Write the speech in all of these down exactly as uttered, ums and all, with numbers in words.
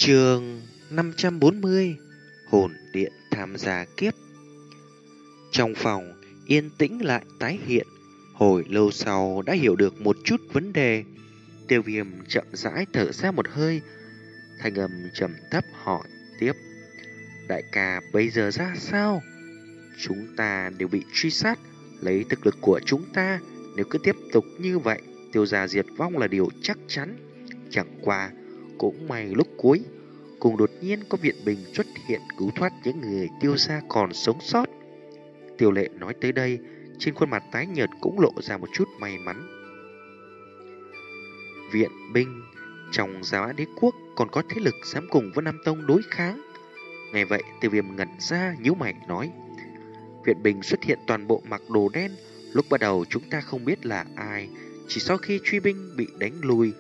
Chương năm trăm bốn mươi. Hồn điện tham gia kiếp. Trong phòng yên tĩnh lại tái hiện. Hồi lâu sau đã hiểu được một chút vấn đề. Tiêu Viêm chậm rãi thở ra một hơi, thanh âm trầm thấp hỏi tiếp: Đại ca bây giờ ra sao? Chúng ta đều bị truy sát. Lấy thực lực của chúng ta, nếu cứ tiếp tục như vậy, Tiêu gia diệt vong là điều chắc chắn. Chẳng qua cũng may lúc cuối cùng đột nhiên có viện binh xuất hiện cứu thoát những người Tiêu gia còn sống sót. Tiêu Lệ nói tới đây, trên khuôn mặt tái nhợt cũng lộ ra một chút may mắn. Viện binh? Trong Gia Mã Đế Quốc còn có thế lực dám cùng Vân Nam Tông đối kháng? Nghe vậy, Tiêu Viêm ngẩn ra nhíu mày nói: Viện binh xuất hiện toàn bộ mặc đồ đen. Lúc bắt đầu chúng ta không biết là ai, chỉ sau khi truy binh bị đánh lùi,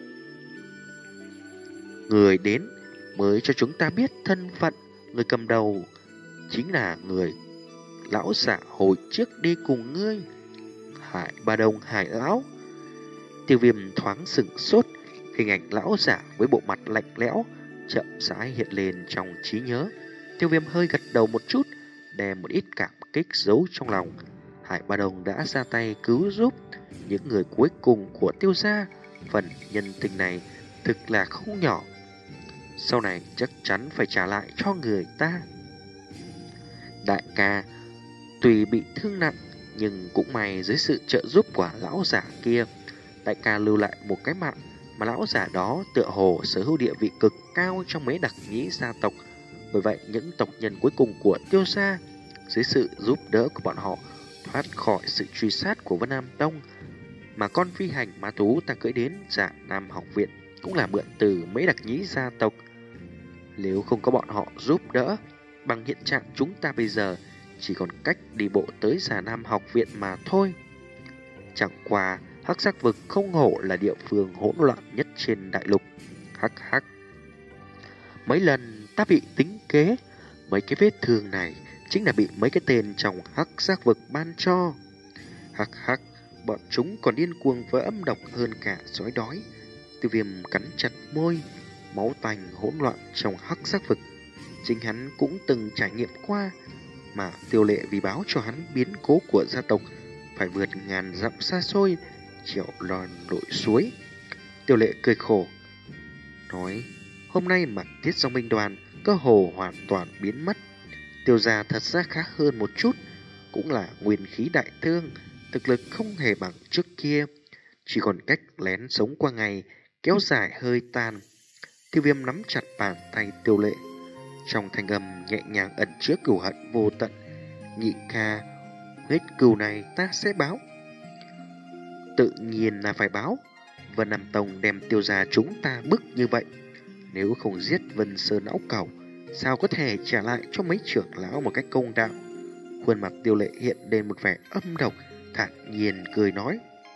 người đến mới cho chúng ta biết thân phận. Người cầm đầu chính là người lão giả hồi trước đi cùng ngươi, Hải Ba Đông Hải lão. Tiêu Viêm thoáng sửng sốt, hình ảnh lão giả với bộ mặt lạnh lẽo chậm rãi hiện lên trong trí nhớ. Tiêu Viêm hơi gật đầu một chút, đem một ít cảm kích giấu trong lòng. Hải Ba Đông đã ra tay cứu giúp những người cuối cùng của Tiêu gia, phần nhân tình này thực là không nhỏ, sau này chắc chắn phải trả lại cho người ta. Đại ca tuy bị thương nặng, nhưng cũng may dưới sự trợ giúp của lão giả kia, đại ca lưu lại một cái mạng, mà lão giả đó tựa hồ sở hữu địa vị cực cao trong mấy đặc nhĩ gia tộc. Bởi vậy những tộc nhân cuối cùng của Tiêu gia, dưới sự giúp đỡ của bọn họ, thoát khỏi sự truy sát của Vân Nam Tông. Mà con phi hành ma thú ta cưỡi đến Dạ Nam học viện cũng là mượn từ mấy đặc nhĩ gia tộc. Nếu không có bọn họ giúp đỡ, bằng hiện trạng chúng ta bây giờ chỉ còn cách đi bộ tới Dạ Nam học viện mà thôi. Chẳng qua Hắc Giác Vực không hổ là địa phương hỗn loạn nhất trên đại lục. Hắc hắc, mấy lần ta bị tính kế, mấy cái vết thương này chính là bị mấy cái tên trong Hắc Giác Vực ban cho. Hắc hắc, bọn chúng còn điên cuồng với âm độc hơn cả sói đói. Tiêu Viêm cắn chặt môi, máu tanh hỗn loạn trong Hắc Giác Vực chính hắn cũng từng trải nghiệm qua. Mà Tiêu Lệ vì báo cho hắn biến cố của gia tộc, phải vượt ngàn dặm xa xôi chèo lòn lội suối. Tiêu Lệ cười khổ nói: Hôm nay mà Thiết Dòng binh đoàn cơ hồ hoàn toàn biến mất. Tiêu gia thật ra khá hơn một chút, cũng là nguyên khí đại thương, thực lực không hề bằng trước kia, chỉ còn cách lén sống qua ngày, kéo dài hơi tàn. Tiêu Viêm nắm chặt bàn tay Tiêu Lệ, trong thanh âm nhẹ nhàng ẩn chứa cừu hận vô tận. Nhị ca, huyết cừu này ta sẽ báo. Tự nhiên là phải báo. Vân Nam Tông đem Tiêu gia chúng ta bức như vậy, nếu không giết Vân Sơn lão cẩu, sao có thể trả lại cho mấy trưởng lão một cách công đạo. Khuôn mặt Tiêu Lệ hiện lên một vẻ âm độc, thản nhiên cười nói: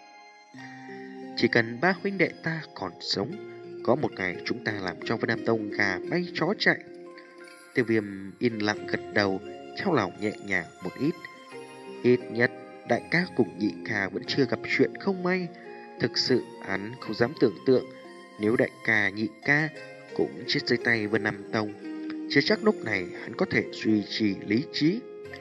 Chỉ cần ba huynh đệ ta còn sống, có một ngày chúng ta làm cho Vân Nam Tông gà bay chó chạy. Tiêu Viêm yên lặng gật đầu, trong lòng nhẹ nhàng một ít. Ít nhất đại ca cùng nhị ca vẫn chưa gặp chuyện không may. Thực sự hắn không dám tưởng tượng, nếu đại ca nhị ca cũng chết dưới tay Vân Nam Tông, chưa chắc lúc này hắn có thể duy trì lý trí.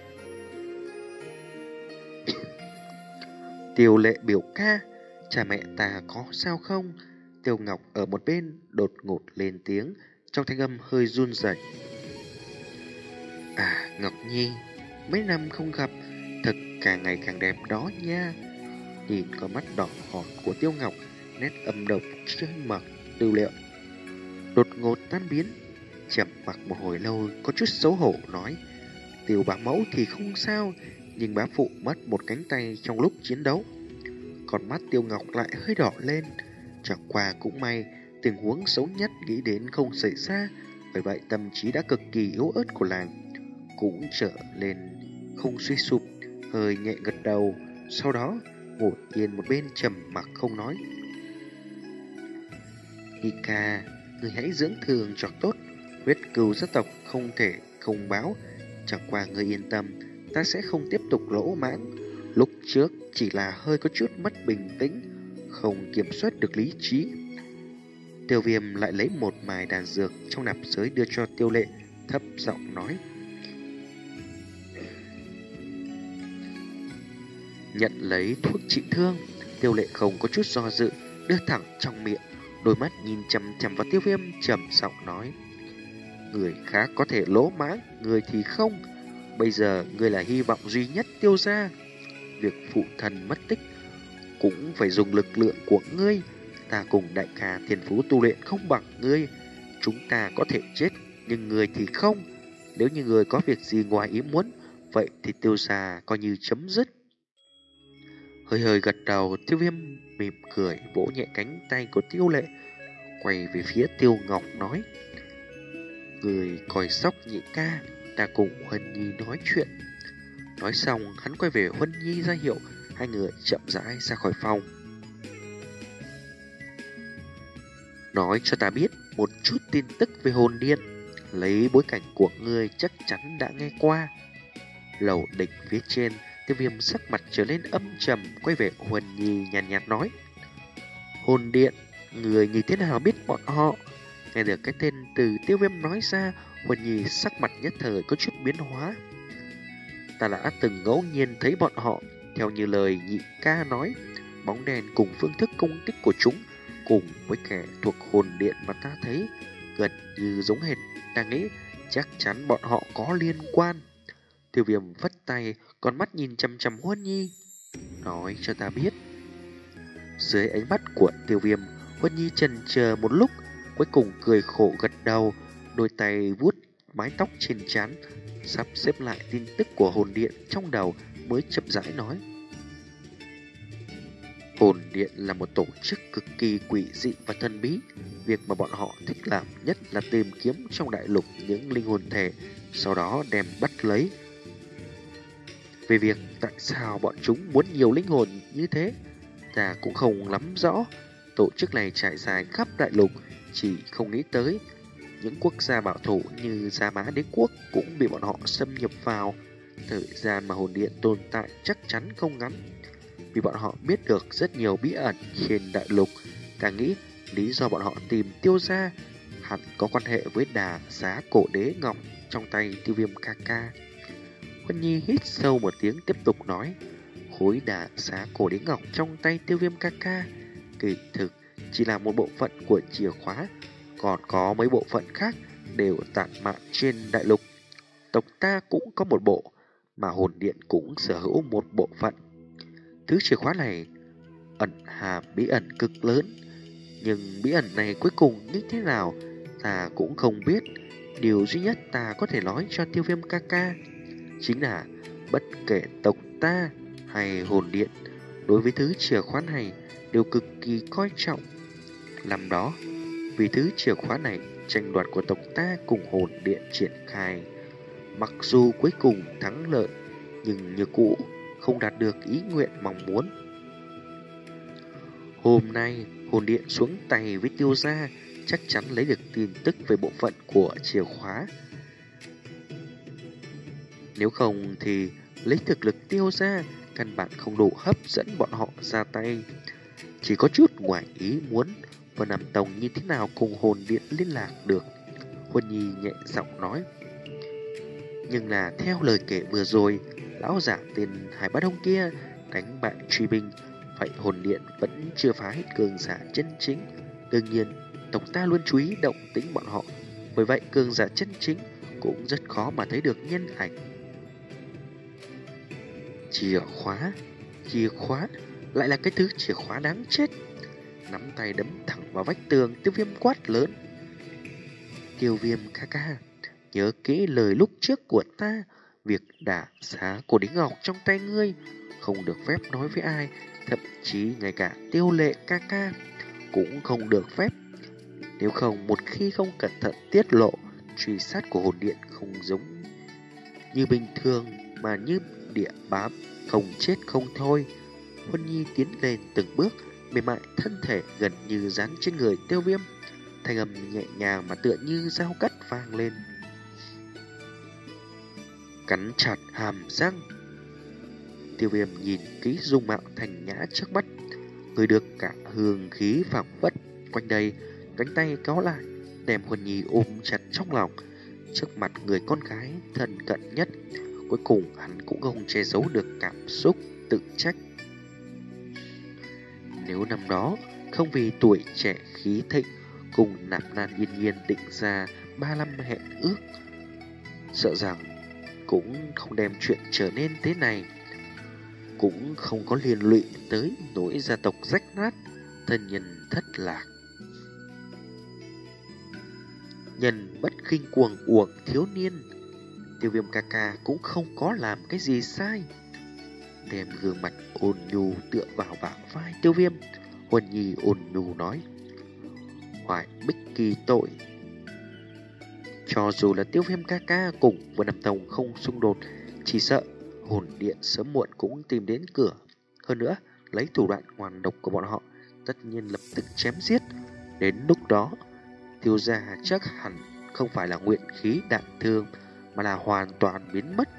Tiêu Lệ biểu ca, cha mẹ ta có sao không? Tiêu Ngọc ở một bên đột ngột lên tiếng, trong thanh âm hơi run rẩy. À, Ngọc Nhi, mấy năm không gặp, thật càng ngày càng đẹp đó nha. Nhìn con mắt đỏ hòn của Tiêu Ngọc, nét âm độc trên mặt Tiêu Lệ đột ngột tan biến, chậm mặc một hồi lâu, có chút xấu hổ nói: Tiêu bá mẫu thì không sao, nhưng bá phụ mất một cánh tay trong lúc chiến đấu. Còn mắt Tiêu Ngọc lại hơi đỏ lên. Chẳng qua cũng may tình huống xấu nhất nghĩ đến không xảy ra, bởi vậy tâm trí đã cực kỳ yếu ớt của làng cũng trở lên không suy sụp, hơi nhẹ gật đầu, sau đó ngồi yên một bên trầm mặc không nói. Ika, người hãy dưỡng thương cho tốt, huyết cừu gia tộc không thể không báo. Chẳng qua người yên tâm, ta sẽ không tiếp tục lỗ mãng. Lúc trước chỉ là hơi có chút mất bình tĩnh, không kiểm soát được lý trí. Tiêu Viêm lại lấy một mài đàn dược trong nạp giới đưa cho Tiêu Lệ, thấp giọng nói: nhận lấy thuốc trị thương. Tiêu Lệ không có chút do dự, đưa thẳng trong miệng, đôi mắt nhìn chằm chằm vào Tiêu Viêm, trầm giọng nói: người khác có thể lỗ mãng, người thì không. Bây giờ người là hy vọng duy nhất Tiêu gia. Việc phụ thần mất tích cũng phải dùng lực lượng của ngươi. Ta cùng đại ca thiên phú tu luyện không bằng ngươi. Chúng ta có thể chết, nhưng người thì không. Nếu như người có việc gì ngoài ý muốn, vậy thì Tiêu gia coi như chấm dứt. Hơi hơi gật đầu, Tiêu Viêm mỉm cười vỗ nhẹ cánh tay của Tiêu Lệ, quay về phía Tiêu Ngọc nói: người coi sóc nhị ca, ta cùng Huân Nhi nói chuyện. Nói xong, hắn quay về Huân Nhi ra hiệu, hai người chậm rãi ra khỏi phòng. Nói cho ta biết một chút tin tức về hồn điện. Lấy bối cảnh của ngươi chắc chắn đã nghe qua. Lầu đỉnh phía trên, Tiêu Viêm sắc mặt trở nên âm trầm, quay về Huân Nhi nhàn nhạt, nhạt nói: hồn điện, người như thế nào biết bọn họ? Nghe được cái tên từ Tiêu Viêm nói ra, Huân Nhi sắc mặt nhất thời có chút biến hóa. Ta đã từng ngẫu nhiên thấy bọn họ. Theo như lời nhị ca nói, bóng đèn cùng phương thức công kích của chúng cùng với kẻ thuộc hồn điện mà ta thấy gần như giống hệt. Ta nghĩ chắc chắn bọn họ có liên quan. Tiêu Viêm vất tay, con mắt nhìn chăm chăm Huân Nhi, nói cho ta biết. Dưới ánh mắt của Tiêu Viêm, Huân Nhi chần chờ một lúc, cuối cùng cười khổ gật đầu, đôi tay vuốt mái tóc trên trán, sắp xếp lại tin tức của hồn điện trong đầu, mới chậm rãi nói: hồn điện là một tổ chức cực kỳ quỷ dị và thần bí. Việc mà bọn họ thích làm nhất là tìm kiếm trong đại lục những linh hồn thể, sau đó đem bắt lấy. Về việc tại sao bọn chúng muốn nhiều linh hồn như thế, ta cũng không lắm rõ. Tổ chức này trải dài khắp đại lục, chỉ không nghĩ tới những quốc gia bảo thủ như Gia Mã Đế Quốc cũng bị bọn họ xâm nhập vào. Thời gian mà hồn điện tồn tại chắc chắn không ngắn, vì bọn họ biết được rất nhiều bí ẩn trên đại lục. Ta nghĩ lý do bọn họ tìm Tiêu gia hẳn có quan hệ với đà giá cổ đế ngọc trong tay Tiêu Viêm ca ca. Huân Nhi hít sâu một tiếng tiếp tục nói: khối đà giá cổ đế ngọc trong tay Tiêu Viêm ca ca kỳ thực chỉ là một bộ phận của chìa khóa, còn có mấy bộ phận khác đều tản mạn trên đại lục. Tộc ta cũng có một bộ, mà hồn điện cũng sở hữu một bộ phận. Thứ chìa khóa này ẩn hàm bí ẩn cực lớn, nhưng bí ẩn này cuối cùng như thế nào ta cũng không biết. Điều duy nhất ta có thể nói cho Tiêu Viêm ca ca chính là bất kể tộc ta hay hồn điện, đối với thứ chìa khóa này đều cực kỳ coi trọng. Năm đó, vì thứ chìa khóa này, tranh đoạt của tộc ta cùng hồn điện triển khai. Mặc dù cuối cùng thắng lợi, nhưng như cũ không đạt được ý nguyện mong muốn. Hôm nay, hồn điện xuống tay với Tiêu gia, chắc chắn lấy được tin tức về bộ phận của chìa khóa. Nếu không thì lấy thực lực Tiêu gia, căn bản không đủ hấp dẫn bọn họ ra tay. Chỉ có chút ngoài ý muốn, Vân Nam Tông như thế nào cùng hồn điện liên lạc được. Huân Nhi nhẹ giọng nói: nhưng là theo lời kể vừa rồi, lão giả tên Hải Bá Đông kia đánh bại truy binh, vậy hồn điện vẫn chưa phá hết cường giả chân chính. Đương nhiên, tộc ta luôn chú ý động tĩnh bọn họ, bởi vậy cường giả chân chính cũng rất khó mà thấy được nhân ảnh. Chìa khóa, chìa khóa, lại là cái thứ chìa khóa đáng chết. Nắm tay đấm thẳng vào vách tường, Tiêu Viêm quát lớn: Tiêu Viêm ca ca, nhớ kỹ lời lúc trước của ta, việc đả giá của đế ngọc trong tay ngươi không được phép nói với ai, thậm chí ngay cả Tiêu Lệ ca ca cũng không được phép. Nếu không, một khi không cẩn thận tiết lộ, truy sát của hồn điện không giống như bình thường mà như địa bám, không chết không thôi. Huân Nhi tiến lên từng bước, mềm mại thân thể gần như dán trên người Tiêu Viêm, thanh âm nhẹ nhàng mà tựa như dao cắt vang lên. Cắn chặt hàm răng. Tiêu Viêm nhìn kỹ dung mạo thành nhã trước mắt, người được cả hương khí phảng phất quanh đây, cánh tay kéo lại, đem Huân Nhi ôm chặt trong lòng, trước mặt người con gái thân cận nhất. Cuối cùng hắn cũng không che giấu được cảm xúc tự trách. Nếu năm đó không vì tuổi trẻ khí thịnh cùng nạp nan yên nhiên định ra ba năm hẹn ước, sợ rằng cũng không đem chuyện trở nên thế này, cũng không có liên lụy tới nỗi gia tộc rách nát, thân nhân thất lạc. Nhân bất khinh cuồng uổng thiếu niên, Tiêu Viêm ca ca cũng không có làm cái gì sai. Đem gương mặt ôn nhu tựa vào bả vai Tiêu Viêm, Huân Nhi ôn nhu nói: Hoài Bích Kỳ tội. Cho dù là Tiêu Viêm ca ca cùng Vân Nam Tông không xung đột, chỉ sợ hồn điện sớm muộn cũng tìm đến cửa. Hơn nữa, lấy thủ đoạn ngoan độc của bọn họ, tất nhiên lập tức chém giết. Đến lúc đó, Tiêu gia chắc hẳn không phải là nguyện khí đạn thương, mà là hoàn toàn biến mất.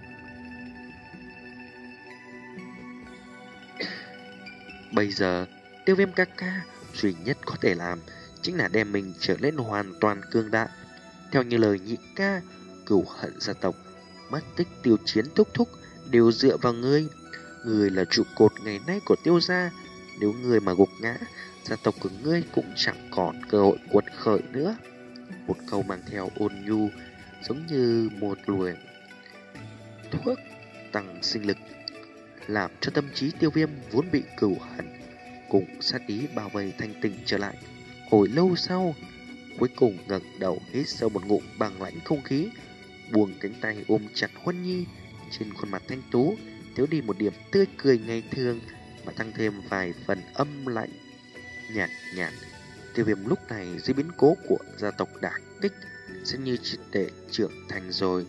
Bây giờ, Tiêu Viêm ca ca duy nhất có thể làm chính là đem mình trở nên hoàn toàn cương đại. Theo như lời nhị ca, cửu hận gia tộc, mất tích Tiêu Chiến thúc thúc đều dựa vào ngươi. Ngươi là trụ cột ngày nay của Tiêu gia. Nếu ngươi mà gục ngã, gia tộc của ngươi cũng chẳng còn cơ hội quật khởi nữa. Một câu mang theo ôn nhu, giống như một luồng thuốc tăng sinh lực, làm cho tâm trí Tiêu Viêm vốn bị cửu hận cùng sát ý bao vây thanh tỉnh trở lại. Hồi lâu sau, cuối cùng ngẩng đầu hít sâu một ngụm bằng lãnh không khí, buông cánh tay ôm chặt Huân Nhi. Trên khuôn mặt thanh tú thiếu đi một điểm tươi cười ngày thường, mà tăng thêm vài phần âm lạnh nhạt nhạt. Tiêu Viêm lúc này dưới biến cố của gia tộc đả kích sẽ như triệt để trưởng thành rồi.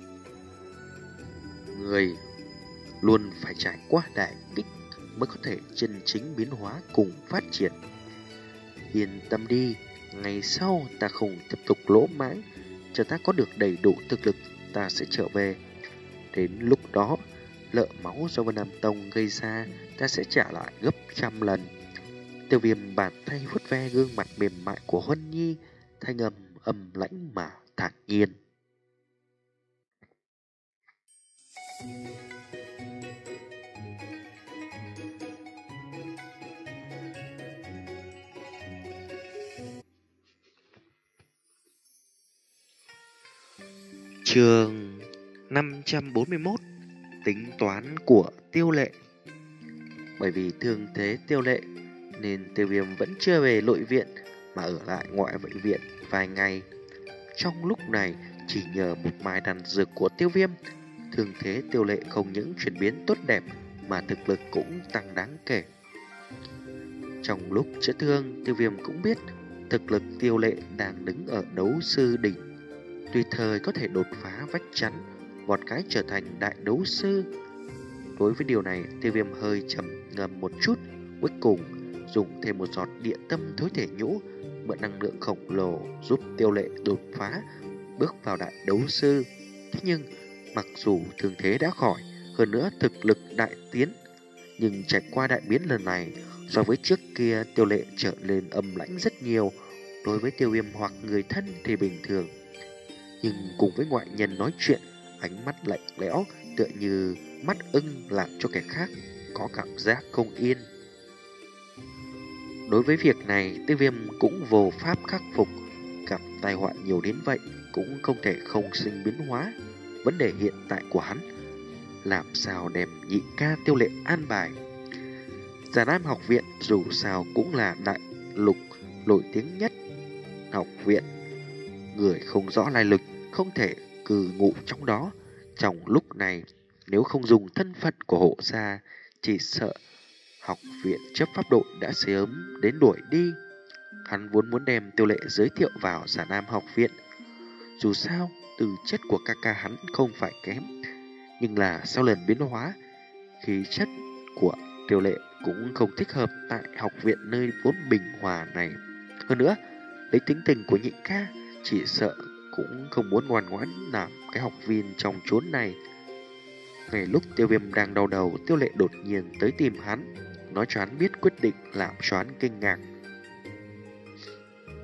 Người luôn phải trải qua đại kích mới có thể chân chính biến hóa cùng phát triển. Yên tâm đi, ngày sau ta không tiếp tục lỗ mãng, chờ ta có được đầy đủ thực lực, ta sẽ trở về. Đến lúc đó, lợ máu do Vân Nam Tông gây ra, ta sẽ trả lại gấp trăm lần. Tiêu Viêm bàn tay vuốt ve gương mặt mềm mại của Huân Nhi, thanh âm âm lãnh mà thản nhiên. Chương năm trăm bốn mươi mốt. Tính toán của Tiêu Lệ. Bởi vì thương thế Tiêu Lệ nên Tiêu Viêm vẫn chưa về nội viện mà ở lại ngoại bệnh viện vài ngày. Trong lúc này, chỉ nhờ một mai đan dược của Tiêu Viêm, thương thế Tiêu Lệ không những chuyển biến tốt đẹp mà thực lực cũng tăng đáng kể. Trong lúc chữa thương, Tiêu Viêm cũng biết thực lực Tiêu Lệ đang đứng ở đấu sư đỉnh, tùy thời có thể đột phá vách chắn, vọt cái trở thành đại đấu sư. Đối với điều này, Tiêu Viêm hơi trầm ngâm một chút, cuối cùng dùng thêm một giọt địa tâm thối thể nhũ, mượn năng lượng khổng lồ giúp Tiêu Lệ đột phá, bước vào đại đấu sư. Thế nhưng, mặc dù thương thế đã khỏi, hơn nữa thực lực đại tiến, nhưng trải qua đại biến lần này, so với trước kia Tiêu Lệ trở lên âm lãnh rất nhiều. Đối với Tiêu Viêm hoặc người thân thì bình thường, nhưng cùng với ngoại nhân nói chuyện, ánh mắt lạnh lẽo tựa như mắt ưng, làm cho kẻ khác có cảm giác không yên. Đối với việc này, Tiêu Viêm cũng vô pháp khắc phục. Gặp tai họa nhiều đến vậy cũng không thể không sinh biến hóa. Vấn đề hiện tại của hắn làm sao đem nhị ca Tiêu Lệ an bài. Già Nam học viện dù sao cũng là đại lục nổi tiếng nhất học viện, người không rõ lai lịch không thể cư ngụ trong đó. Trong lúc này, nếu không dùng thân phận của hộ gia, chỉ sợ học viện chấp pháp đội đã sớm đến đuổi đi. Hắn vốn muốn đem Tiêu Lệ giới thiệu vào Già Nam học viện. Dù sao, từ chất của ca ca hắn không phải kém, nhưng là sau lần biến hóa, khí chất của Tiêu Lệ cũng không thích hợp tại học viện nơi vốn bình hòa này. Hơn nữa, lấy tính tình của nhị ca, chỉ sợ cũng không muốn ngoan ngoãn làm cái học viên trong chốn này. Ngay lúc Tiêu Viêm đang đau đầu, Tiêu Lệ đột nhiên tới tìm hắn, nói cho hắn biết quyết định làm cho hắn kinh ngạc.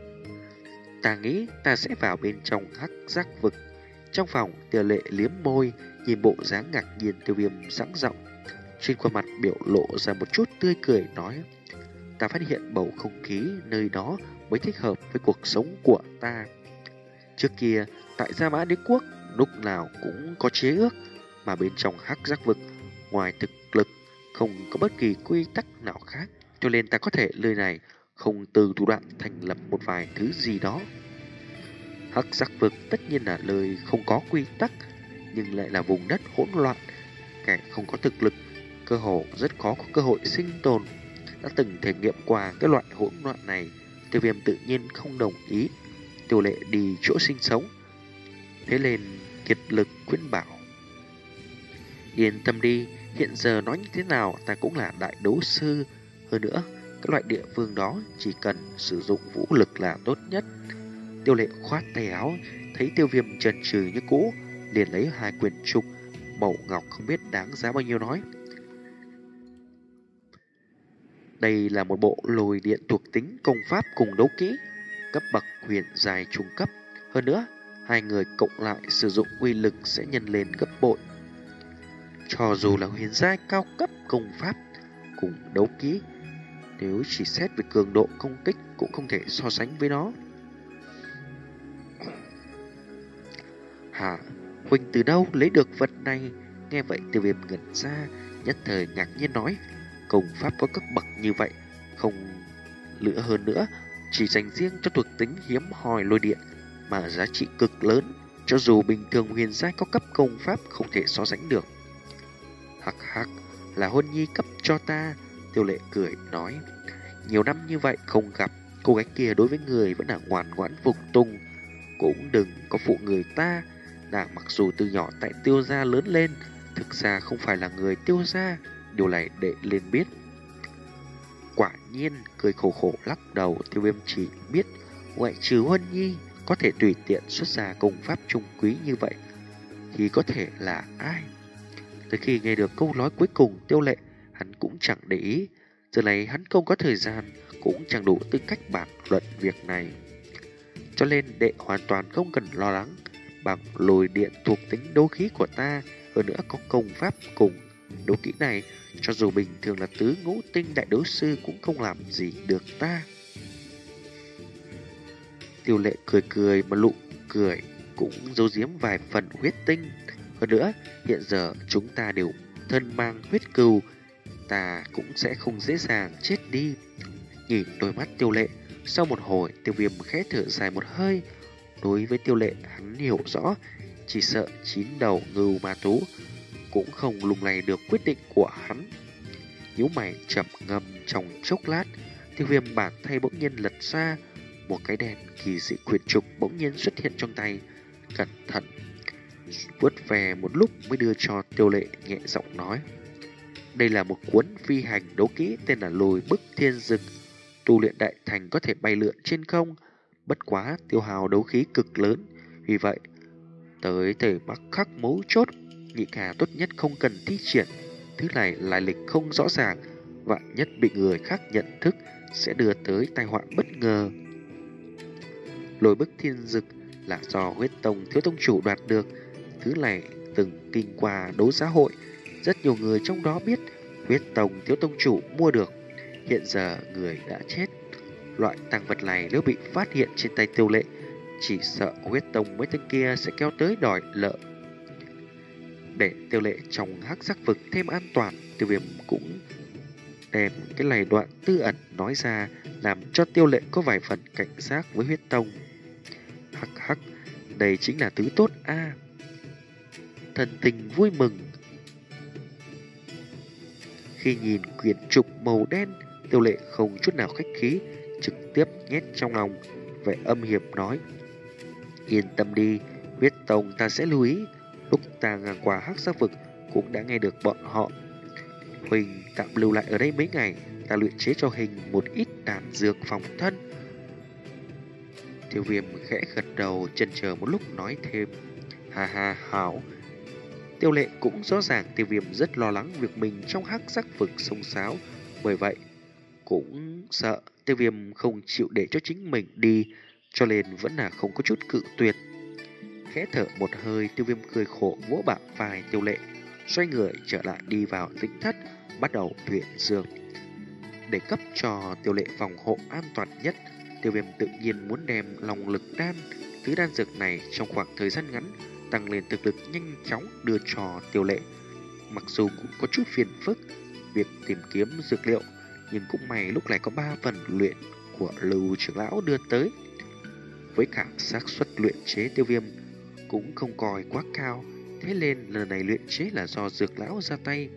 Ta nghĩ ta sẽ vào bên trong hắc giác vực. Trong phòng, Tiêu Lệ liếm môi, nhìn bộ dáng ngạc nhiên Tiêu Viêm sẵn giọng. Trên khuôn mặt biểu lộ ra một chút tươi cười nói: ta phát hiện bầu không khí nơi đó mới thích hợp với cuộc sống của ta. Trước kia, tại Gia Mã Đế Quốc, lúc nào cũng có chế ước, mà bên trong hắc giác vực, ngoài thực lực, không có bất kỳ quy tắc nào khác. Cho nên ta có thể nơi này không từ thủ đoạn thành lập một vài thứ gì đó. Hắc giác vực tất nhiên là nơi không có quy tắc, nhưng lại là vùng đất hỗn loạn. Kẻ không có thực lực, cơ hồ rất khó có cơ hội sinh tồn. Đã từng thể nghiệm qua cái loại hỗn loạn này, Tiêu Viêm tự nhiên không đồng ý. Tiêu Lệ đi chỗ sinh sống, thế nên kiệt lực khuyên bảo: yên tâm đi, hiện giờ nói như thế nào ta cũng là đại đấu sư. Hơn nữa, các loại địa phương đó chỉ cần sử dụng vũ lực là tốt nhất. Tiêu Lệ khoát tay áo, thấy Tiêu Viêm chần chừ như cũ, liền lấy hai quyển trục màu ngọc không biết đáng giá bao nhiêu nói: đây là một bộ lôi điện thuộc tính công pháp cùng đấu kỹ, cấp bậc huyền dài trung cấp. Hơn nữa, hai người cộng lại sử dụng uy lực sẽ nhân lên gấp bội. Cho dù là huyền giai cao cấp công pháp cùng đấu kỹ, nếu chỉ xét về cường độ công kích cũng không thể so sánh với nó. Hả? Huynh từ đâu lấy được vật này? Nghe vậy Tiêu Viêm ngẩn ra, nhất thời ngạc nhiên nói: công pháp có cấp bậc như vậy, không lựa hơn nữa, chỉ dành riêng cho thuộc tính hiếm hoi lôi điện mà giá trị cực lớn, cho dù bình thường huyền giai có cấp công pháp không thể so sánh được. Hắc hắc, là Huân Nhi cấp cho ta. Tiêu Lệ cười nói: nhiều năm như vậy không gặp, cô gái kia đối với người vẫn là ngoan ngoãn phục tùng, cũng đừng có phụ người ta. Nàng mặc dù từ nhỏ tại Tiêu gia lớn lên, thực ra không phải là người Tiêu gia, điều này đệ lên biết. Quả nhiên, cười khổ khổ lắc đầu, Tiêu Viêm chỉ biết ngoại trừ Huân Nhi có thể tùy tiện xuất ra công pháp trung quý như vậy thì có thể là ai. Tới khi nghe được câu nói cuối cùng Tiêu Lệ, hắn cũng chẳng để ý. Giờ này hắn không có thời gian, cũng chẳng đủ tư cách bàn luận việc này. Cho nên đệ hoàn toàn không cần lo lắng. Bằng lôi điện thuộc tính đấu khí của ta, hơn nữa có công pháp cùng đấu kỹ này, cho dù bình thường là tứ ngũ tinh đại đấu sư cũng không làm gì được ta. Tiêu Lệ cười cười mà lụ cười cũng giấu giếm vài phần huyết tinh. Hơn nữa, hiện giờ chúng ta đều thân mang huyết cừu, ta cũng sẽ không dễ dàng chết đi. Nhìn đôi mắt Tiêu Lệ, sau một hồi Tiêu Viêm khẽ thở dài một hơi. Đối với Tiêu Lệ hắn hiểu rõ, chỉ sợ chín đầu ngưu ma thú cũng không lung lay được quyết định của hắn. Nhíu mày trầm ngâm trong chốc lát, Tiêu Viêm bàn tay bỗng nhiên lật ra, một cái đèn kỳ dị quyển trục bỗng nhiên xuất hiện trong tay. Cẩn thận vuốt về một lúc mới đưa cho Tiêu Lệ, nhẹ giọng nói: đây là một cuốn phi hành đấu kỹ tên là Lôi Bức Thiên Dực, tu luyện đại thành có thể bay lượn trên không, bất quá tiêu hao đấu khí cực lớn. Vì vậy, tới thời mắc khắc mấu chốt, nhị ca tốt nhất không cần thi triển. Thứ này lai lịch không rõ ràng, vạn nhất bị người khác nhận thức sẽ đưa tới tai họa bất ngờ. Lôi Bức Thiên Dực là do Huyết Tông thiếu tông chủ đoạt được. Thứ này từng kinh qua đấu giá hội, rất nhiều người trong đó biết Huyết Tông thiếu tông chủ mua được. Hiện giờ người đã chết. Loại tàng vật này nếu bị phát hiện trên tay Tiêu Lệ, chỉ sợ Huyết Tông mấy tên kia sẽ kéo tới đòi nợ. Để Tiêu Lệ trong hắc giác vực thêm an toàn, Tiêu Viêm cũng đem cái này đoạn tư ẩn nói ra, làm cho Tiêu Lệ có vài phần cảnh giác với Huyết Tông. Hắc hắc, đây chính là thứ tốt a. À. Thần tình vui mừng. Khi nhìn quyển trục màu đen, Tiêu Lệ không chút nào khách khí, trực tiếp nhét trong lòng, vẻ âm hiểm nói: yên tâm đi, Huyết Tông ta sẽ lưu ý. Lúc ta ngang qua hắc giác vực cũng đã nghe được bọn họ. Huỳnh tạm lưu lại ở đây mấy ngày, ta luyện chế cho Hình một ít đan dược phòng thân. Tiêu Viêm khẽ gật đầu, chần chờ một lúc nói thêm: ha ha, hảo. Tiêu Lệ cũng rõ ràng Tiêu Viêm rất lo lắng việc mình trong hắc giác vực xông xáo, bởi vậy cũng sợ Tiêu Viêm không chịu để cho chính mình đi, cho nên vẫn là không có chút cự tuyệt. Khẽ thở một hơi, Tiêu Viêm cười khổ vỗ bả vai Tiêu Lệ, xoay người trở lại đi vào tĩnh thất, bắt đầu luyện dược. Để cấp cho Tiêu Lệ phòng hộ an toàn nhất, Tiêu Viêm tự nhiên muốn đem lòng lực đan, thứ đan dược này trong khoảng thời gian ngắn tăng lên thực lực nhanh chóng đưa cho Tiêu Lệ. Mặc dù cũng có chút phiền phức việc tìm kiếm dược liệu, nhưng cũng may lúc này có ba phần luyện của Lưu trưởng lão đưa tới. Với cả xác suất luyện chế Tiêu Viêm cũng không coi quá cao, thế nên lần này luyện chế là do dược lão ra tay.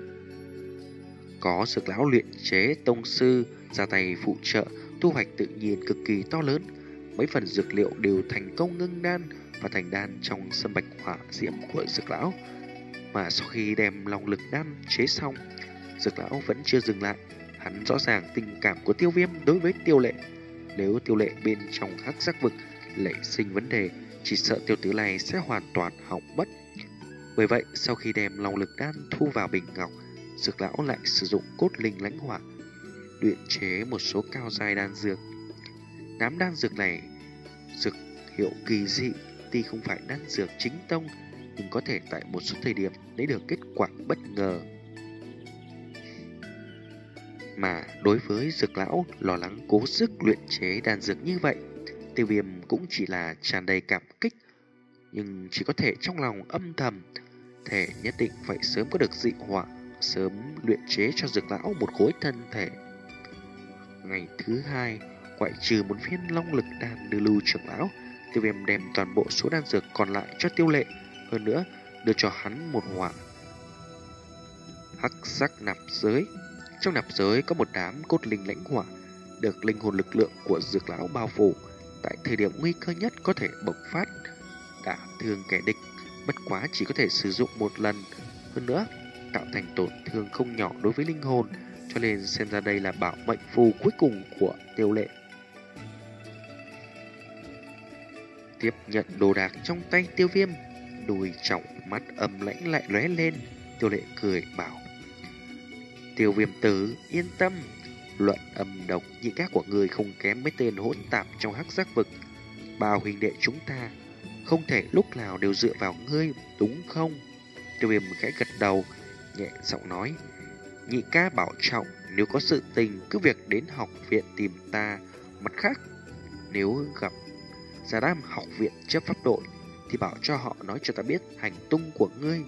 Có dược lão luyện chế tông sư ra tay phụ trợ, thu hoạch tự nhiên cực kỳ to lớn. Mấy phần dược liệu đều thành công ngưng đan và thành đan trong sâm bạch hỏa diễm của dược lão. Mà sau khi đem long lực đan chế xong, dược lão vẫn chưa dừng lại. Hắn rõ ràng tình cảm của Tiêu Viêm đối với Tiêu Lệ. Nếu Tiêu Lệ bên trong hắc giác vực nảy sinh vấn đề, chỉ sợ tiểu tử này sẽ hoàn toàn hỏng mất. Bởi vậy, sau khi đem long lực đan thu vào bình ngọc, dược lão lại sử dụng cốt linh lãnh hỏa luyện chế một số cao giai đan dược. Đám đan dược này dược hiệu kỳ dị, tuy không phải đan dược chính tông, nhưng có thể tại một số thời điểm lấy được kết quả bất ngờ. Mà đối với dược lão lo lắng cố sức luyện chế đan dược như vậy, Tiêu Viêm cũng chỉ là tràn đầy cảm kích, nhưng chỉ có thể trong lòng âm thầm thể nhất định phải sớm có được dị hỏa, sớm luyện chế cho dược lão một khối thân thể. Ngày thứ hai, ngoại trừ một viên long lực đan đưa Lưu trưởng lão, Tiêu Viêm đem toàn bộ số đan dược còn lại cho Tiêu Lệ, hơn nữa đưa cho hắn một hỏa hắc sắc nạp giới. Trong nạp giới có một đám cốt linh lãnh hỏa, được linh hồn lực lượng của dược lão bao phủ, tại thời điểm nguy cơ nhất có thể bộc phát đả thương kẻ địch, bất quá chỉ có thể sử dụng một lần, hơn nữa tạo thành tổn thương không nhỏ đối với linh hồn, cho nên xem ra đây là bảo mệnh phù cuối cùng của Tiêu Lệ. Tiếp nhận đồ đạc trong tay Tiêu Viêm, đôi trọng mắt âm lãnh lại lóe lên. Tiêu Lệ cười bảo: Tiêu Viêm tử, yên tâm, luận âm độc nhị các của người không kém mấy tên hỗn tạp trong hắc giác vực. Bao huynh đệ chúng ta không thể lúc nào đều dựa vào ngươi, đúng không? Tiêu Viêm khẽ gật đầu, nhẹ giọng nói: nhị ca bảo trọng, nếu có sự tình cứ việc đến học viện tìm ta. Mặt khác, nếu gặp Gia Đam học viện chấp pháp đội thì bảo cho họ nói cho ta biết hành tung của ngươi.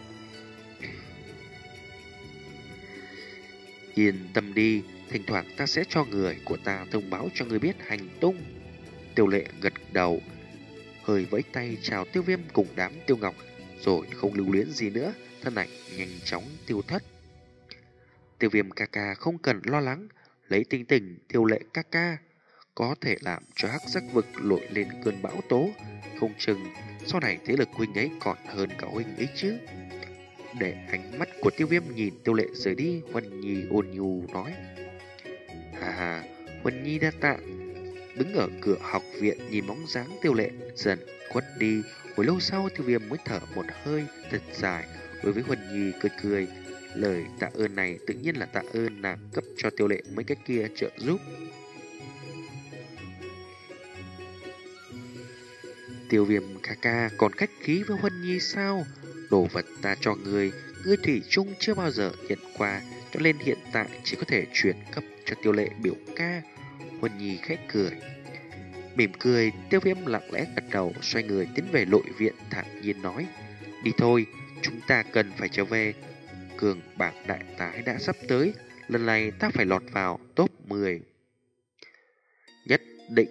Yên tâm đi, thỉnh thoảng ta sẽ cho người của ta thông báo cho ngươi biết hành tung. Tiêu Lệ gật đầu, hơi vẫy tay chào Tiêu Viêm cùng đám Tiêu Ngọc, rồi không lưu luyến gì nữa, thân ảnh nhanh chóng tiêu thất. Tiêu Viêm ca ca không cần lo lắng, lấy tinh tình Tiêu Lệ ca ca có thể làm cho hắc giác vực nổi lên cơn bão tố, không chừng sau này thế lực huynh ấy còn hơn cả huynh ấy chứ. Để ánh mắt của Tiêu Viêm nhìn Tiêu Lệ rời đi, Huân Nhi ôn nhu nói: Hà hà, Huân Nhi đa tạ. Đứng ở cửa học viện nhìn bóng dáng Tiêu Lệ dần khuất đi, hồi lâu sau Tiêu Viêm mới thở một hơi thật dài, đối với Huân Nhi cười cười. Lời tạ ơn này tự nhiên là tạ ơn nàng cấp cho Tiêu Lệ mấy cái kia trợ giúp. Tiêu Viêm ca ca còn khách khí với Huân Nhi sao? Đồ vật ta cho ngươi, ngươi thủy chung chưa bao giờ nhận qua, cho nên hiện tại chỉ có thể chuyển cấp cho Tiêu Lệ biểu ca. Huân Nhi khẽ cười. Mỉm cười, Tiêu Viêm lặng lẽ gật đầu, xoay người tiến về nội viện, thản nhiên nói: đi thôi, chúng ta cần phải trở về. Cường bảng đại tái đã sắp tới, lần này ta phải lọt vào top mười. Nhất định.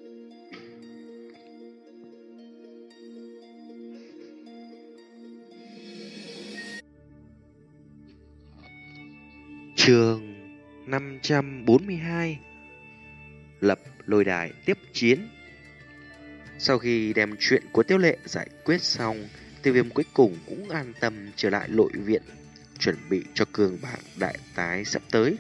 Chương năm trăm bốn mươi hai. Lập lôi đài tiếp chiến. Sau khi đem chuyện của Tiêu Lệ giải quyết xong, Tiêu Viêm cuối cùng cũng an tâm trở lại nội viện, chuẩn bị cho cường bảng đại tái sắp tới.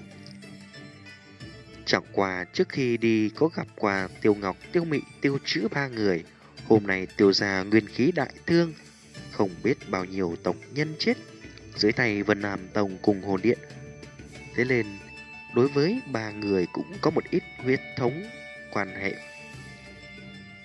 Chẳng qua trước khi đi có gặp qua Tiêu Ngọc, Tiêu Mị, Tiêu Chữ ba người. Hôm nay Tiêu gia nguyên khí đại thương, không biết bao nhiêu tộc nhân chết dưới tay Vân Nam Tông cùng Hồn Điện. Thế nên đối với ba người cũng có một ít huyết thống quan hệ.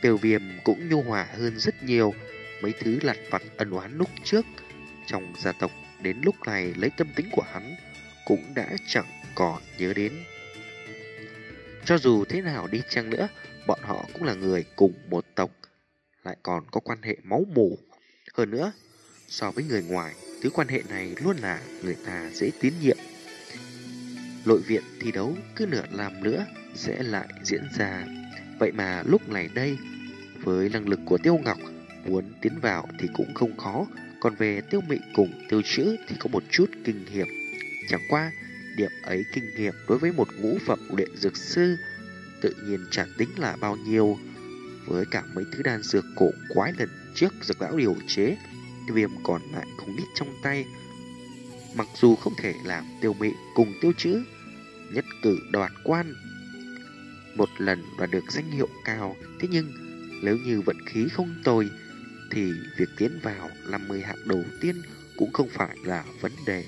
Tiêu Viêm cũng nhu hòa hơn rất nhiều. Mấy thứ lặt vặt ân oán lúc trước trong gia tộc đến lúc này lấy tâm tính của hắn cũng đã chẳng còn nhớ đến. Cho dù thế nào đi chăng nữa, bọn họ cũng là người cùng một tộc, lại còn có quan hệ máu mủ. Hơn nữa, so với người ngoài, thứ quan hệ này luôn là người ta dễ tín nhiệm. Nội viện thi đấu cứ nửa năm nữa sẽ lại diễn ra. Vậy mà lúc này đây, với năng lực của Tiêu Ngọc, muốn tiến vào thì cũng không khó. Còn về Tiêu Mị cùng Tiêu Chữ thì có một chút kinh nghiệm. Chẳng qua, điểm ấy kinh nghiệm đối với một ngũ phẩm luyện dược sư tự nhiên chẳng tính là bao nhiêu. Với cả mấy thứ đan dược cổ quái lần trước dược lão điều chế, Tiêu Viêm còn lại không ít trong tay. Mặc dù không thể làm Tiêu Mị cùng Tiêu Chữ nhất cử đoạt quan, một lần đoạt được danh hiệu cao, thế nhưng nếu như vận khí không tồi thì việc tiến vào năm mươi hạng đầu tiên cũng không phải là vấn đề.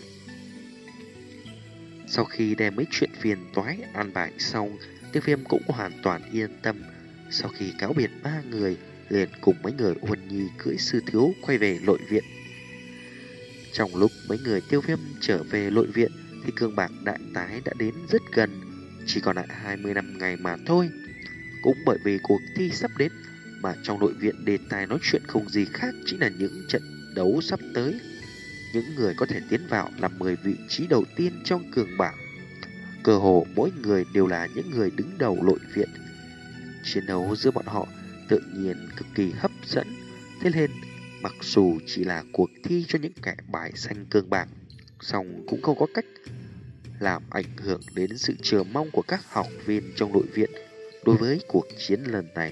Sau khi đem mấy chuyện phiền toái an bài xong, Tiêu Viêm cũng hoàn toàn yên tâm. Sau khi cáo biệt ba người, liền cùng mấy người Uân Nhi cưỡi sư thiếu quay về nội viện. Trong lúc mấy người Tiêu Viêm trở về nội viện thì cương bạc đại tái đã đến rất gần, chỉ còn lại hai mươi năm ngày mà thôi. Cũng bởi vì cuộc thi sắp đến mà trong nội viện đề tài nói chuyện không gì khác chính là những trận đấu sắp tới. Những người có thể tiến vào làm mười vị trí đầu tiên trong cường bảng, cơ hồ mỗi người đều là những người đứng đầu nội viện. Chiến đấu giữa bọn họ tự nhiên cực kỳ hấp dẫn. Thế nên mặc dù chỉ là cuộc thi cho những kẻ bài xanh cường bảng, song cũng không có cách làm ảnh hưởng đến sự chờ mong của các học viên trong nội viện đối với cuộc chiến lần này.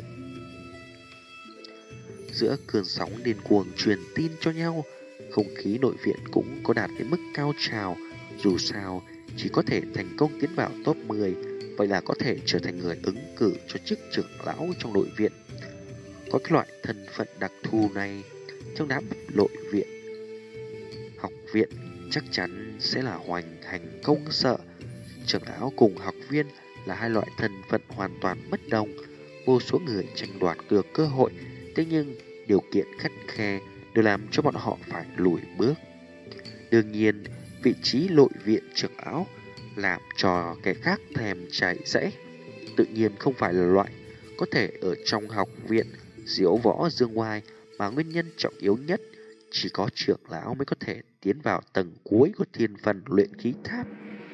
Giữa cơn sóng điên cuồng truyền tin cho nhau, không khí nội viện cũng có đạt đến mức cao trào. Dù sao, chỉ có thể thành công tiến vào top mười, vậy là có thể trở thành người ứng cử cho chức trưởng lão trong nội viện. Có cái loại thân phận đặc thù này, trong đám nội viện, học viện chắc chắn sẽ là hoành hành công sợ. Trưởng lão cùng học viên là hai loại thân phận hoàn toàn bất đồng, vô số người tranh đoạt được cơ hội, thế nhưng điều kiện khắt khe đều làm cho bọn họ phải lùi bước. Đương nhiên, vị trí nội viện trưởng lão làm cho kẻ khác thèm chạy dãy, tự nhiên không phải là loại có thể ở trong học viện diễu võ dương ngoai, mà nguyên nhân trọng yếu nhất chỉ có trưởng lão mới có thể tiến vào tầng cuối của thiên phần luyện khí tháp.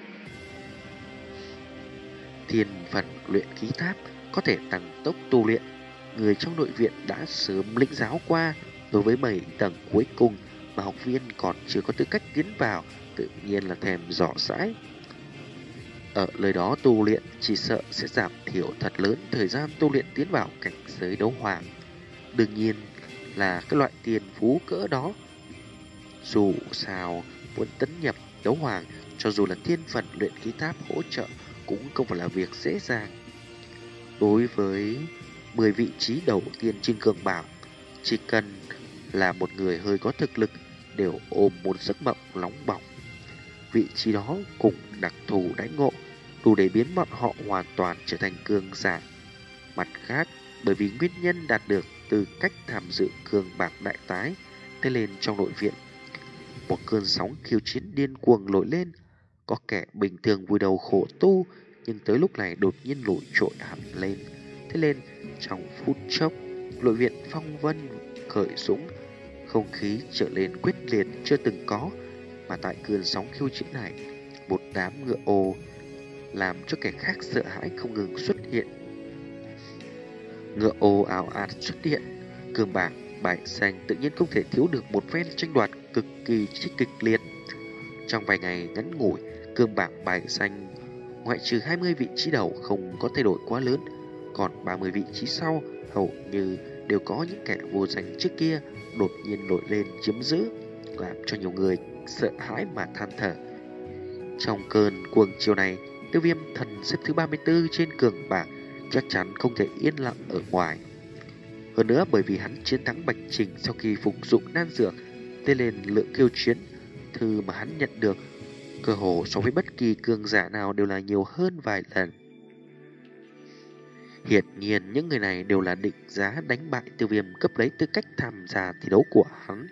Thiên phần luyện khí tháp có thể tăng tốc tu luyện. Người trong nội viện đã sớm lĩnh giáo qua, đối với bảy tầng cuối cùng mà học viên còn chưa có tư cách tiến vào, tự nhiên là thèm dò dãi. Ở nơi đó tu luyện chỉ sợ sẽ giảm thiểu thật lớn thời gian tu luyện tiến vào cảnh giới đấu hoàng. Đương nhiên là cái loại tiền phú cỡ đó, dù sao muốn tấn nhập đấu hoàng, cho dù là thiên phần luyện khí tháp hỗ trợ cũng không phải là việc dễ dàng. Đối với mười vị trí đầu tiên trên cường bảng, chỉ cần là một người hơi có thực lực đều ôm một giấc mộng nóng bỏng. Vị trí đó cùng đặc thù đãi ngộ đủ để biến bọn họ hoàn toàn trở thành cường giả. Mặt khác, bởi vì nguyên nhân đạt được từ cách tham dự cường bảng đại tái, thế nên trong nội viện một cơn sóng khiêu chiến điên cuồng nổi lên. Có kẻ bình thường vùi đầu khổ tu, nhưng tới lúc này đột nhiên nổi trội hẳn lên. Thế nên trong phút chốc, nội viện phong vân khởi dũng, không khí trở lên quyết liệt chưa từng có. Mà tại cơn sóng khiêu chiến này, một đám ngựa ồ làm cho kẻ khác sợ hãi không ngừng xuất hiện. Ngựa ồ ào ạt xuất hiện, cường bảng bài xanh tự nhiên không thể thiếu được một phen tranh đoạt cực kỳ kịch liệt. Trong vài ngày ngắn ngủi, cường bảng bài xanh ngoại trừ hai mươi vị trí đầu không có thay đổi quá lớn, còn ba mươi vị trí sau hầu như đều có những kẻ vô danh trước kia đột nhiên nổi lên chiếm giữ, làm cho nhiều người sợ hãi mà than thở. Trong cơn cuồng chiều này, Tiêu Viêm thần xếp thứ ba mươi tư trên cường bảng chắc chắn không thể yên lặng ở ngoài. Hơn nữa bởi vì hắn chiến thắng Bạch Trình sau khi phục dụng đan dược, thế nên lượng khiêu chiến thư mà hắn nhận được cơ hồ so với bất kỳ cường giả nào đều là nhiều hơn vài lần. Hiển nhiên những người này đều là định giá đánh bại Tiêu Viêm, cấp lấy tư cách tham gia thi đấu của hắn.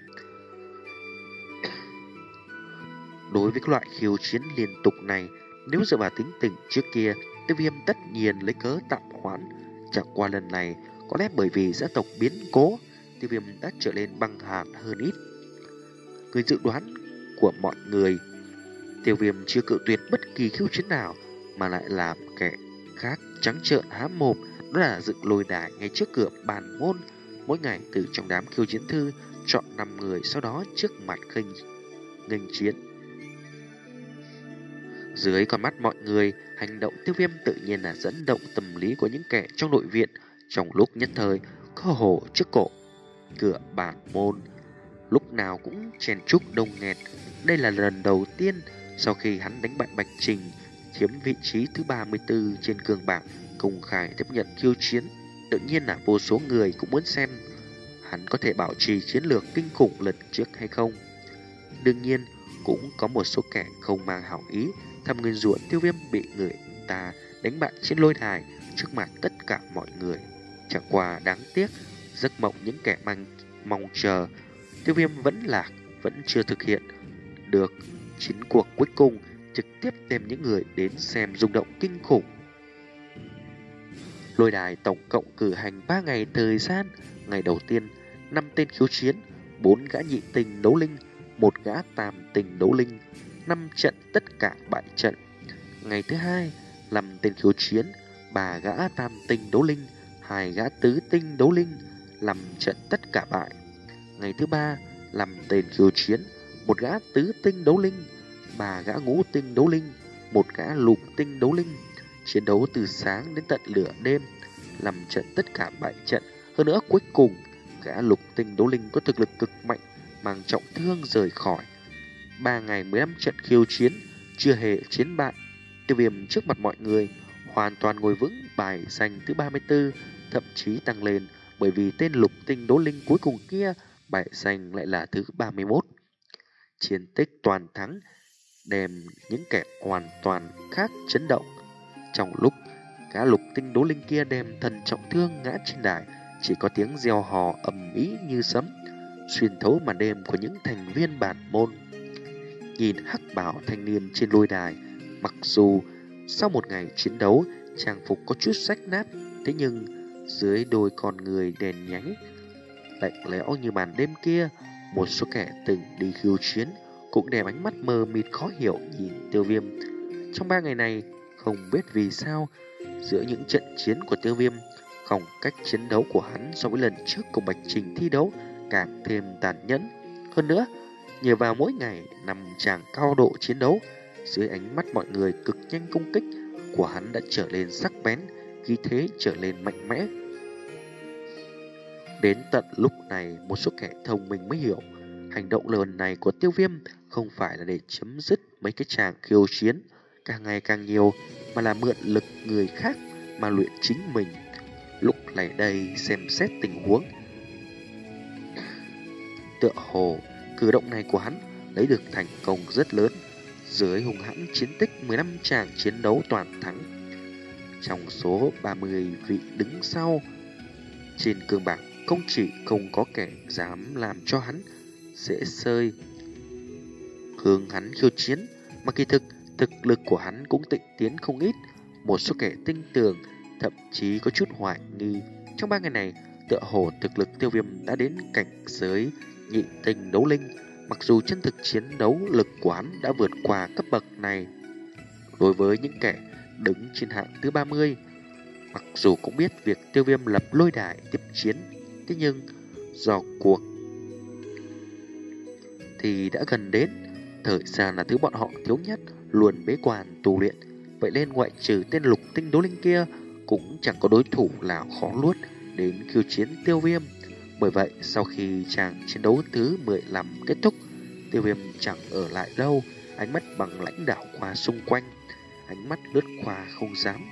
Đối với các loại khiêu chiến liên tục này, nếu dựa vào tính tình trước kia, Tiêu Viêm tất nhiên lấy cớ tạm hoãn. Chẳng qua lần này, có lẽ bởi vì gia tộc biến cố, Tiêu Viêm đã trở nên băng hàn hơn ít. Người dự đoán của mọi người, Tiêu Viêm chưa cự tuyệt bất kỳ khiêu chiến nào, mà lại làm kẻ khác trắng trợn há mồm, đó là dựng lôi đài ngay trước cửa bàn môn. Mỗi ngày từ trong đám khiêu chiến thư chọn năm người, sau đó trước mặt khinh nghênh chiến. Dưới con mắt mọi người, hành động Tiêu Viêm tự nhiên là dẫn động tâm lý của những kẻ trong nội viện. Trong lúc nhất thời, cơ hồ trước cổ cửa bản môn lúc nào cũng chen chúc đông nghẹt. Đây là lần đầu tiên sau khi hắn đánh bại Bạch Trình, chiếm vị trí thứ ba mươi tư trên cường bảng, công khai tiếp nhận khiêu chiến. Tự nhiên là vô số người cũng muốn xem hắn có thể bảo trì chiến lược kinh khủng lần trước hay không. Đương nhiên, cũng có một số kẻ không mang hảo ý, thầm nguyên rủa Tiêu Viêm bị người ta đánh bại trên lôi đài trước mặt tất cả mọi người. Chẳng qua đáng tiếc, giấc mộng những kẻ mang mong chờ Tiêu Viêm vẫn lạc, vẫn chưa thực hiện được. Chiến cuộc cuối cùng trực tiếp đem những người đến xem rung động kinh khủng. Lôi đài tổng cộng cử hành ba ngày thời gian. Ngày đầu tiên, năm tên khiếu chiến, bốn gã nhị tình đấu linh, một gã tam tình đấu linh, năm trận tất cả bại trận. Ngày thứ hai, năm tên khiếu chiến, ba gã tam tình đấu linh, hai gã tứ tinh đấu linh, năm trận tất cả bại. Ngày thứ ba, năm tên khiếu chiến, một gã tứ tinh đấu linh, ba gã ngũ tinh đấu linh, một gã lục tinh đấu linh. Chiến đấu từ sáng đến tận lửa đêm, làm trận tất cả bại trận. Hơn nữa cuối cùng, gã lục tinh đấu linh có thực lực cực mạnh, mang trọng thương rời khỏi. Ba ngày mười lăm trận khiêu chiến, chưa hề chiến bại. Tiêu Viêm trước mặt mọi người hoàn toàn ngồi vững bài danh thứ ba mươi tư, thậm chí tăng lên, bởi vì tên lục tinh đấu linh cuối cùng kia bài danh lại là thứ ba mươi mốt. Chiến tích toàn thắng đem những kẻ hoàn toàn khác chấn động. Trong lúc gã lục tinh đấu linh kia đem thần trọng thương ngã trên đài, chỉ có tiếng reo hò ầm ĩ như sấm xuyên thấu màn đêm của những thành viên bản môn. Nhìn hắc bảo thanh niên trên lôi đài, mặc dù sau một ngày chiến đấu trang phục có chút rách nát, thế nhưng dưới đôi con người đèn nháy lạnh lẽo như màn đêm kia, một số kẻ từng đi khiêu chiến cũng đem ánh mắt mờ mịt khó hiểu nhìn Tiêu Viêm. Trong ba ngày này, không biết vì sao, giữa những trận chiến của Tiêu Viêm, phong cách chiến đấu của hắn so với lần trước cùng Bạch Trình thi đấu càng thêm tàn nhẫn. Hơn nữa, nhờ vào mỗi ngày nằm tràng cao độ chiến đấu, dưới ánh mắt mọi người cực nhanh công kích của hắn đã trở nên sắc bén, khí thế trở nên mạnh mẽ. Đến tận lúc này, một số kẻ thông minh mới hiểu, hành động lần này của Tiêu Viêm không phải là để chấm dứt mấy cái tràng khiêu chiến càng ngày càng nhiều, mà là mượn lực người khác mà luyện chính mình. Lúc này đây xem xét tình huống, tựa hồ cử động này của hắn lấy được thành công rất lớn. Dưới hùng hãn chiến tích mười lăm tràng chiến đấu toàn thắng, trong số ba mươi vị đứng sau trên cường bảng, không chỉ không có kẻ dám làm cho hắn dễ sơi hướng hắn khiêu chiến, mà kỳ thực thực lực của hắn cũng tịnh tiến không ít. Một số kẻ tinh tường thậm chí có chút hoài nghi, trong ba ngày này tựa hồ thực lực Tiêu Viêm đã đến cảnh giới nhị tinh đấu linh, mặc dù chân thực chiến đấu lực của hắn đã vượt qua cấp bậc này. Đối với những kẻ đứng trên hạng thứ ba mươi, mặc dù cũng biết việc Tiêu Viêm lập lôi đài tiếp chiến, thế nhưng do cuộc thì đã gần đến, thời gian là thứ bọn họ thiếu nhất, luôn bế quan tu luyện. Vậy nên ngoại trừ tên lục tinh đấu linh kia, cũng chẳng có đối thủ nào khó nuốt đến khiêu chiến Tiêu Viêm. Bởi vậy, sau khi chàng chiến đấu thứ mười lăm kết thúc, Tiêu Viêm chẳng ở lại đâu, ánh mắt bằng lãnh đảo qua xung quanh, ánh mắt lướt qua không dám,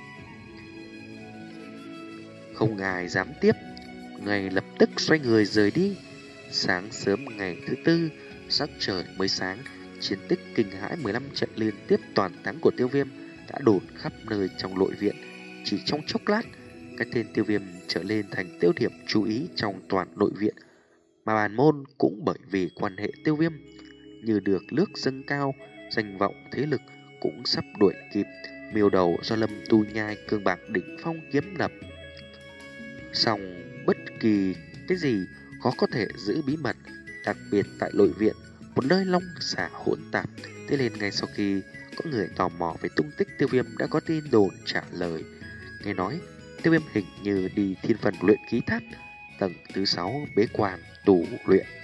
không ai dám tiếp, ngay lập tức xoay người rời đi. Sáng sớm ngày thứ tư, sắc trời mới sáng, chiến tích kinh hãi mười lăm trận liên tiếp toàn thắng của Tiêu Viêm đã đồn khắp nơi trong nội viện. Chỉ trong chốc lát, cái tên Tiêu Viêm trở lên thành tiêu điểm chú ý trong toàn nội viện, mà bản môn cũng bởi vì quan hệ Tiêu Viêm như được nước dâng cao, danh vọng thế lực cũng sắp đuổi kịp miêu đầu do Lâm Tu Nhai cương bạc đỉnh phong kiếm đập. Song bất kỳ cái gì khó có thể giữ bí mật, đặc biệt tại nội viện, một nơi long xả hỗn tạp. Thế nên ngay sau khi có người tò mò về tung tích Tiêu Viêm đã có tin đồn trả lời. Nghe nói Tiêu Viêm hình như đi thiên phần luyện khí tháp tầng thứ sáu bế quan tù luyện.